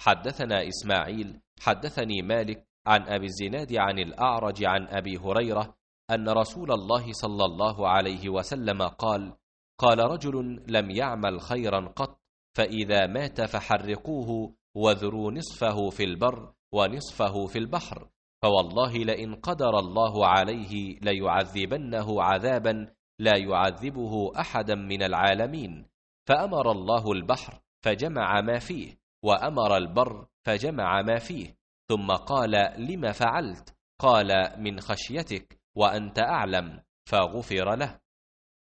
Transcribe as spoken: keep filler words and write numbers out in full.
حدثنا إسماعيل حدثني مالك عن أبي الزناد عن الأعرج عن أبي هريرة أن رسول الله صلى الله عليه وسلم قال: قال رجل لم يعمل خيرا قط، فإذا مات فحرقوه وذروا نصفه في البر ونصفه في البحر، فوالله لئن قدر الله عليه ليعذبنه عذابا لا يعذبه أحدا من العالمين. فأمر الله البحر فجمع ما فيه، وأمر البر فجمع ما فيه، ثم قال: لم فعلت؟ قال: من خشيتك وأنت أعلم، فغفر له.